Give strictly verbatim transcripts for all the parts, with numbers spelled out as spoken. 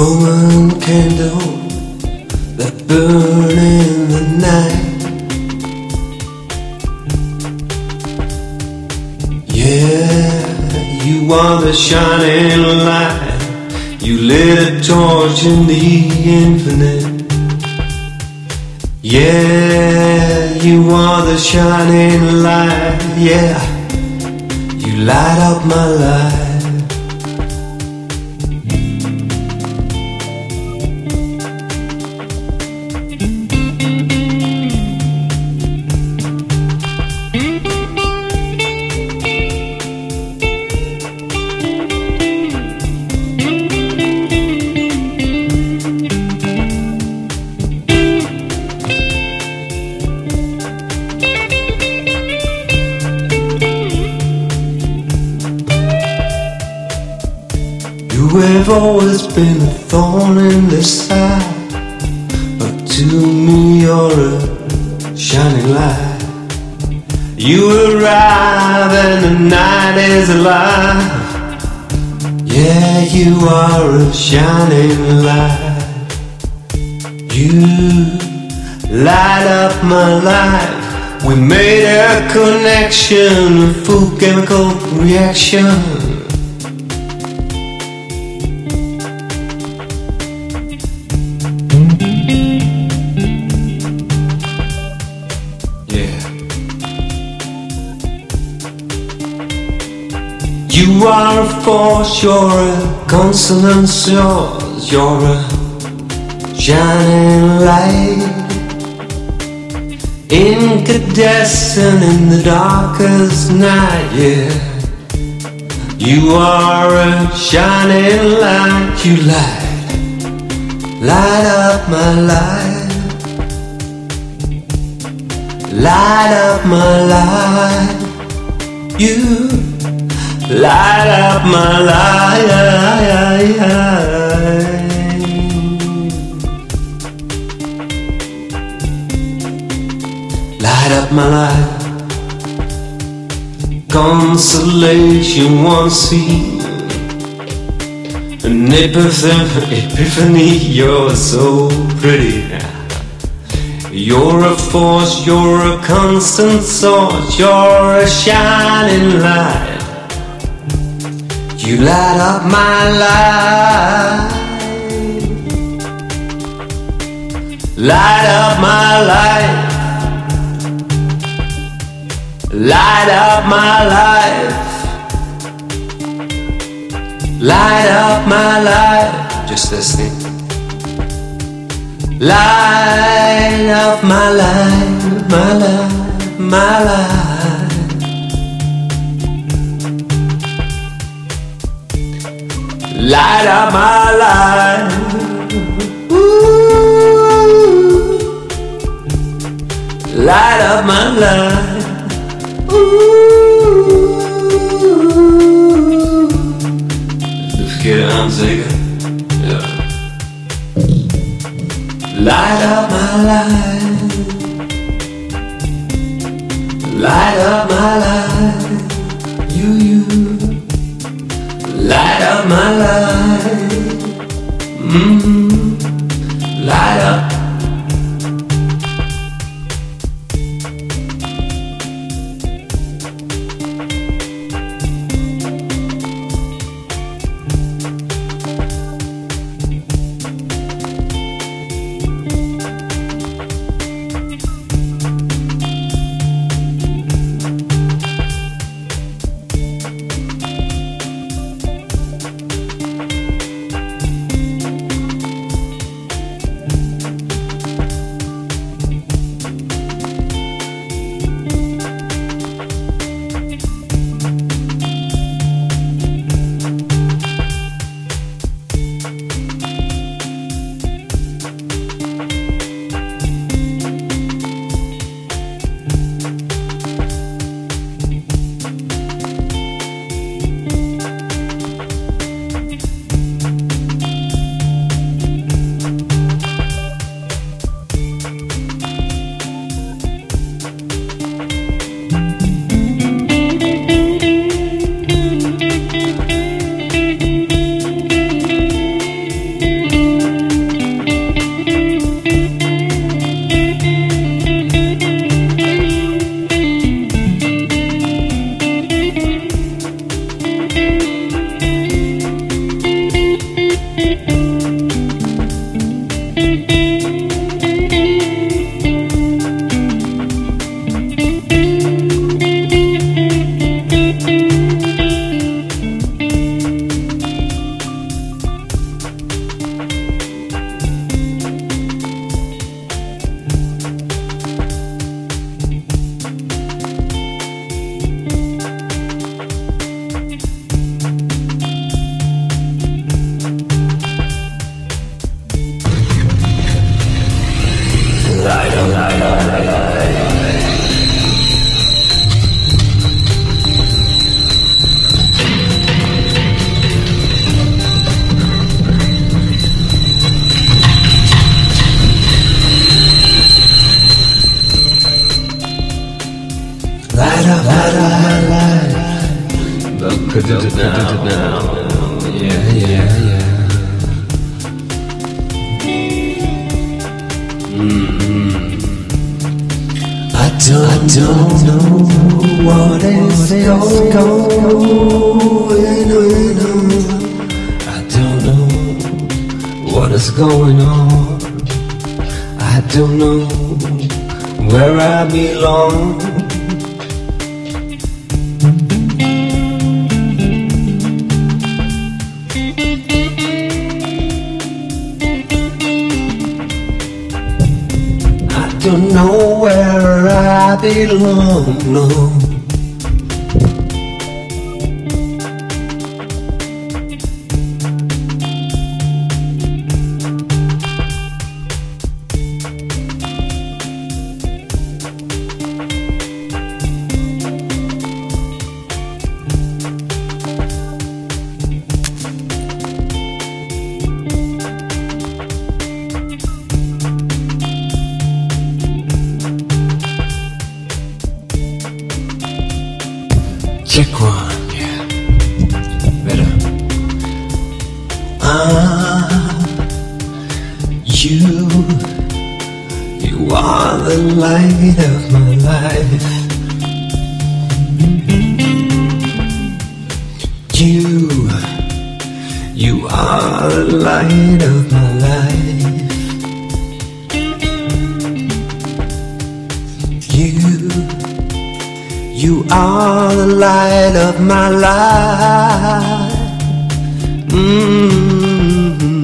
Roman candle that burn in the night. Yeah, you are the shining light. You lit a torch in the infinite. Yeah, you are the shining light. Yeah, you light up my life. You have always been a thorn in the side, but to me you're a shining light. You arrive and the night is alive. Yeah, you are a shining light. You light up my life. We made a connection, a full chemical reaction. You are a force, you're a constant source, you're a shining light, incandescent in the darkest night. Yeah, you are a shining light. You light, light up my life, light up my life. You light up my life. Light up my life. Consolation one scene, an epiphany, epiphany. You're so pretty. You're a force, you're a constant source, you're a shining light. You light up my life, light up my life, light up my life, light up my life. Just listening. Light up my life, my life, my life. Light up my life. Ooh. Light up my life. Ooh. De verkeerde aanzeker. Ja. Light up my life. Light up my life. You, you. Light up my life. Mm-hmm. Light up. it now. Yeah, yeah, yeah. Mm-hmm. I don't, I don't know what is going on. I don't know what is going on. I don't know where I belong. I don't know where I belong, no. Check one, yeah, better. Ah, you, you are the light of my life. You, you are the light of my life. You, you are the light of my life. Mm-hmm.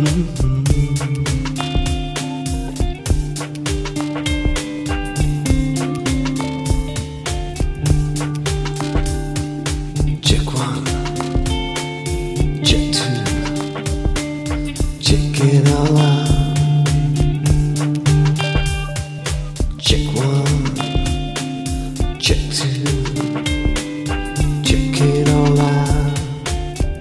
Check one, check two, check it all out. Check one, check two, check it all out.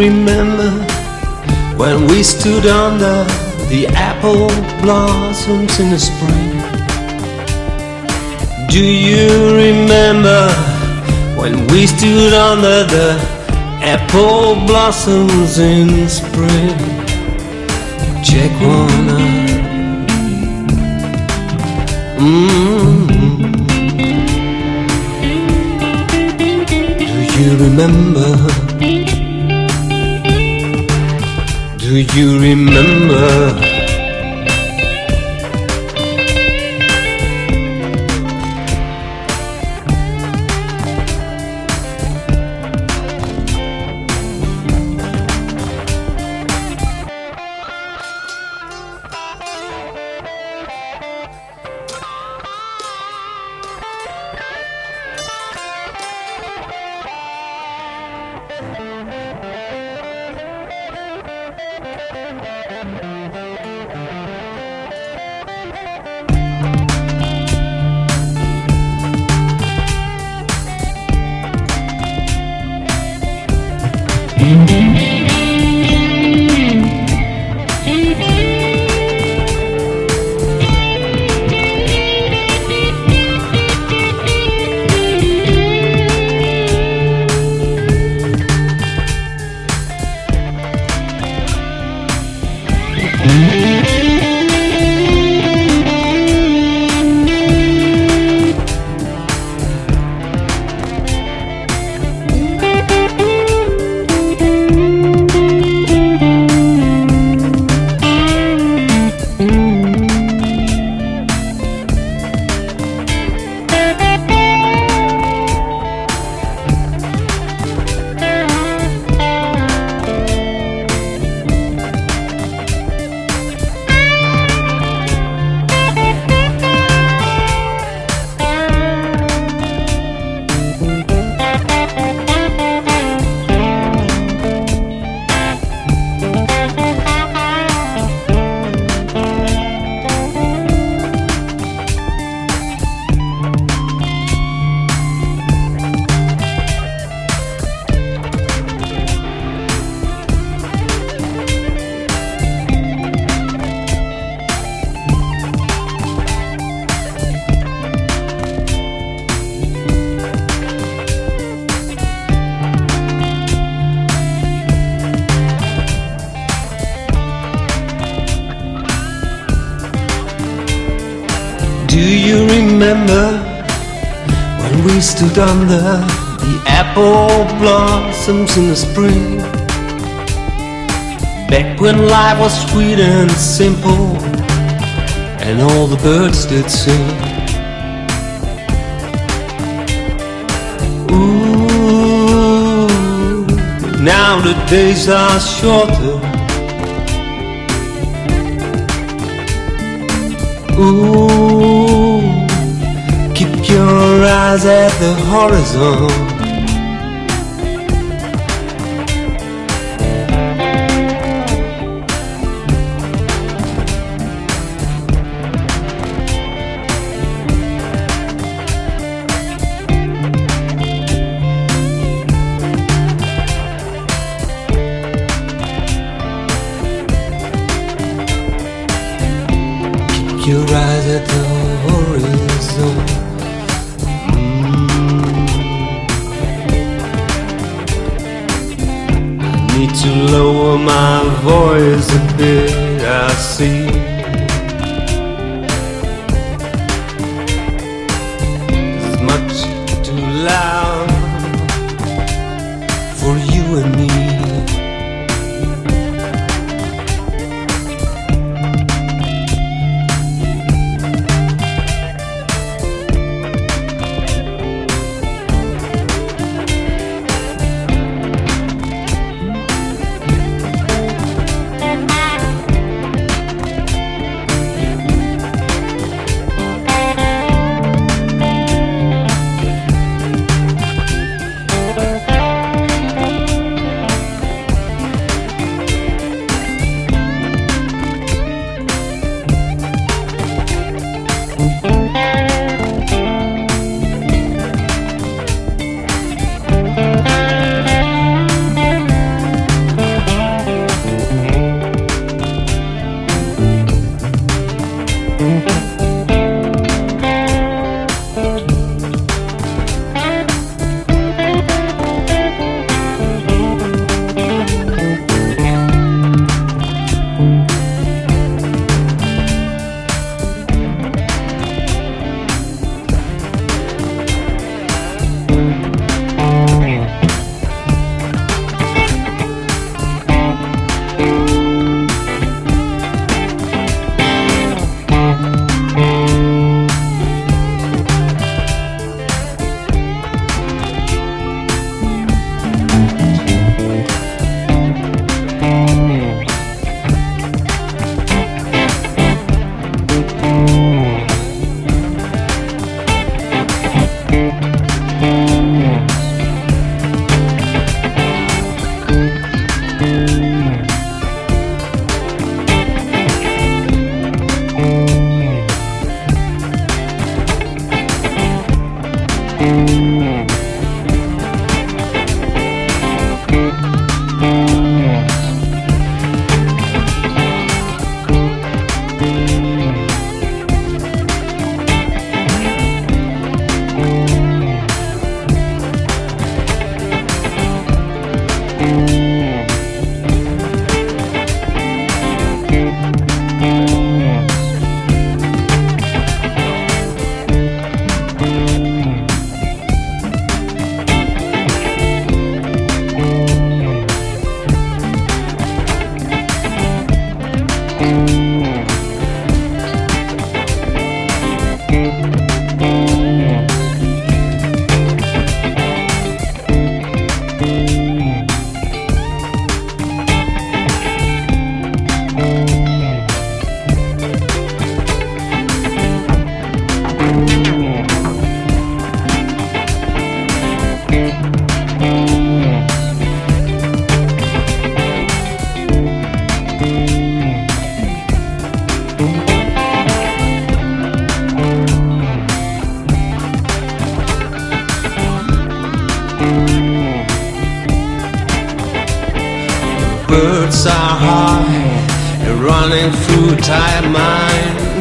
remember when we stood under the apple blossoms in the spring? Do you remember when we stood under the apple blossoms in spring? Check one out. Mm-hmm. Do you remember? Do you remember? Do you remember when we stood under the apple blossoms in the spring? Back when life was sweet and simple, and all the birds did sing. Ooh, now the days are shorter. Ooh, keep your eyes at the horizon. Keep your eyes at the horizon. Need to lower my voice a bit, I see. It's much too loud for you and me. heart running through a tired mind.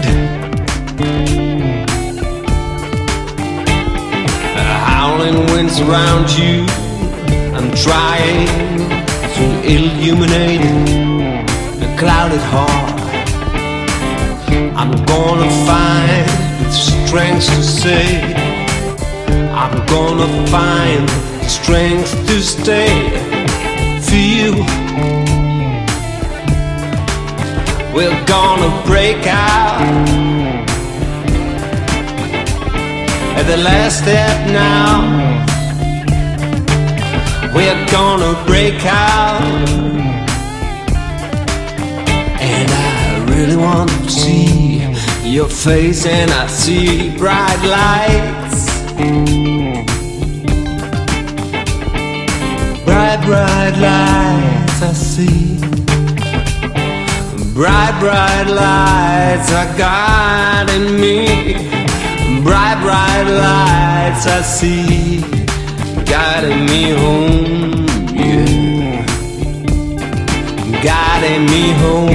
Howling winds around you, I'm trying to illuminate a clouded heart. I'm gonna find the strength to say, I'm gonna find the strength to stay. Feel we're gonna break out at the last step now. We're gonna break out, and I really want to see your face, and I see bright lights, bright, bright lights I see. Bright, bright lights are guiding me. Bright, bright lights I see, guiding me home, yeah, guiding me home.